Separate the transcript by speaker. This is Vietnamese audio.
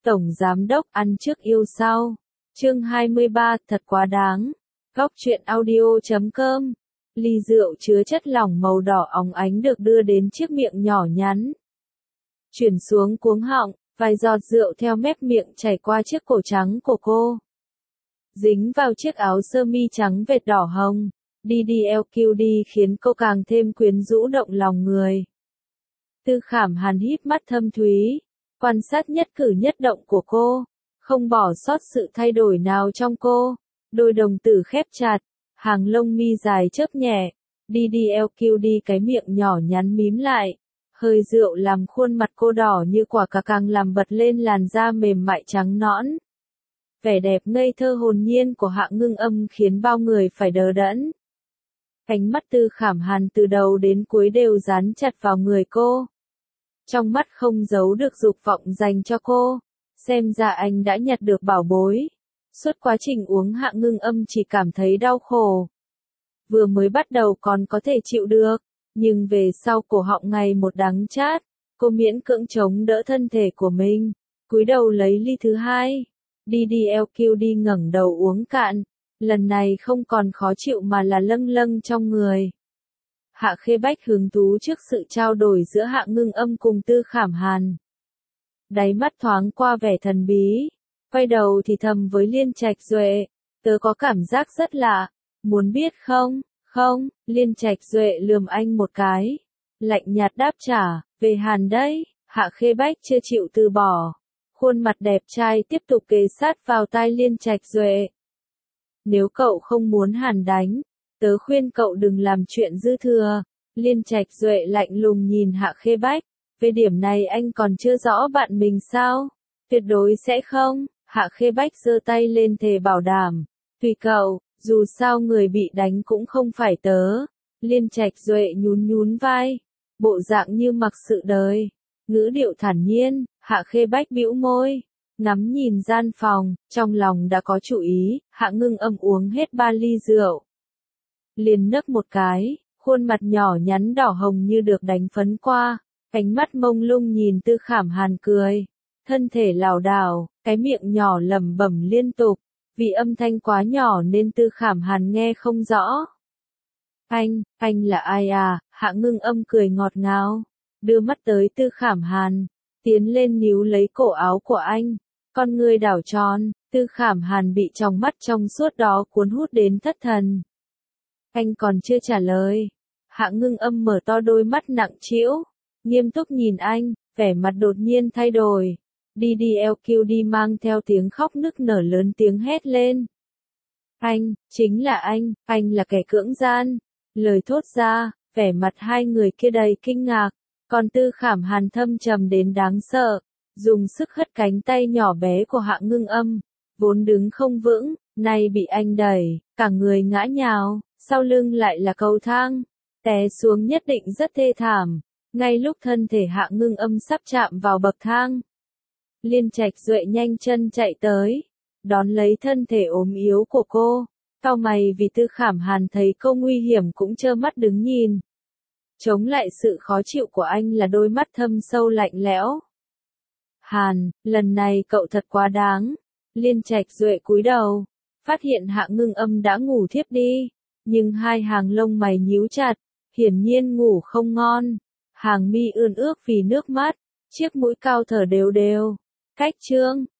Speaker 1: Tổng Giám Đốc ăn trước yêu sau. Chương 23 thật quá đáng. Góc truyện audio.com. Ly rượu chứa chất lỏng màu đỏ óng ánh được đưa đến chiếc miệng nhỏ nhắn. Chuyển xuống cuống họng, vài giọt rượu theo mép miệng chảy qua chiếc cổ trắng của cô. Dính vào chiếc áo sơ mi trắng vệt đỏ hồng. DDLQD khiến cô càng thêm quyến rũ động lòng người. Tư Khảm Hàn híp mắt thâm thúy, quan sát nhất cử nhất động của cô, không bỏ sót sự thay đổi nào trong cô. Đôi đồng tử khép chặt, hàng lông mi dài chớp nhẹ, DDLQD cái miệng nhỏ nhắn mím lại. Hơi rượu làm khuôn mặt cô đỏ như quả cà càng làm bật lên làn da mềm mại trắng nõn. Vẻ đẹp ngây thơ hồn nhiên của Hạ Ngưng Âm khiến bao người phải đờ đẫn. Ánh mắt Tư Khảm Hàn từ đầu đến cuối đều dán chặt vào người cô. Trong mắt không giấu được dục vọng dành cho cô. Xem ra anh đã nhặt được bảo bối. Suốt quá trình uống Hạ Ngưng Âm chỉ cảm thấy đau khổ. Vừa mới bắt đầu còn có thể chịu được, nhưng về sau cổ họng ngày một đắng chát, cô miễn cưỡng chống đỡ thân thể của mình, cúi đầu lấy ly thứ hai. DDLQD ngẩng đầu uống cạn, lần này không còn khó chịu mà là lâng lâng trong người. Hạ Khê Bách hứng thú trước sự trao đổi giữa Hạ Ngưng Âm cùng Tư Khảm Hàn. Đáy mắt thoáng qua vẻ thần bí, quay đầu thì thầm với Liên Trạch Duệ, tớ có cảm giác rất lạ, muốn biết không? Không, Liên Trạch Duệ lườm anh một cái, lạnh nhạt đáp trả, về Hàn đấy. Hạ Khê Bách chưa chịu từ bỏ, khuôn mặt đẹp trai tiếp tục kề sát vào tai Liên Trạch Duệ. Nếu cậu không muốn Hàn đánh, tớ khuyên cậu đừng làm chuyện dư thừa. Liên Trạch Duệ lạnh lùng nhìn Hạ Khê Bách, về điểm này anh còn chưa rõ bạn mình sao? Tuyệt đối sẽ không. Hạ Khê Bách giơ tay lên thề bảo đảm, tùy cậu, dù sao người bị đánh cũng không phải tớ. Liên Trạch Duệ nhún nhún vai, bộ dạng như mặc sự đời, ngữ điệu thản nhiên. Hạ Khê Bách bĩu môi, ngắm nhìn gian phòng, trong lòng đã có chủ ý. Hạ Ngưng Âm uống hết 3 ly rượu, liền nấc một cái, khuôn mặt nhỏ nhắn đỏ hồng như được đánh phấn qua, ánh mắt mông lung nhìn Tư Khảm Hàn cười, thân thể lảo đảo, cái miệng nhỏ lẩm bẩm liên tục, vì âm thanh quá nhỏ nên Tư Khảm Hàn nghe không rõ. Anh là ai à? Hạ Ngưng Âm cười ngọt ngào, đưa mắt tới Tư Khảm Hàn, tiến lên níu lấy cổ áo của anh, con ngươi đảo tròn. Tư Khảm Hàn bị trong mắt trong suốt đó cuốn hút đến thất thần. Anh còn chưa trả lời. Hạ Ngưng Âm mở to đôi mắt nặng trĩu, nghiêm túc nhìn anh, vẻ mặt đột nhiên thay đổi. DDLQD mang theo tiếng khóc nức nở lớn tiếng hét lên. Anh, chính là anh là kẻ cưỡng gian. Lời thốt ra, vẻ mặt hai người kia đầy kinh ngạc, còn Tư Khảm Hàn thâm trầm đến đáng sợ, dùng sức hất cánh tay nhỏ bé của Hạ Ngưng Âm, vốn đứng không vững, nay bị anh đẩy, cả người ngã nhào, sau lưng lại là cầu thang, té xuống nhất định rất thê thảm. Ngay lúc thân thể Hạ Ngưng Âm sắp chạm vào bậc thang, Liên Trạch Duệ nhanh chân chạy tới, đón lấy thân thể ốm yếu của cô, cau mày vì Tư Khảm Hàn thấy cô nguy hiểm cũng trơ mắt đứng nhìn. Chống lại sự khó chịu của anh là đôi mắt thâm sâu lạnh lẽo. Hàn, lần này cậu thật quá đáng. Liên Trạch Duệ cúi đầu, phát hiện Hạ Ngưng Âm đã ngủ thiếp đi, nhưng hai hàng lông mày nhíu chặt, hiển nhiên ngủ không ngon. Hàng mi ươn ướt vì nước mắt, chiếc mũi cao thở đều đều. Cách chương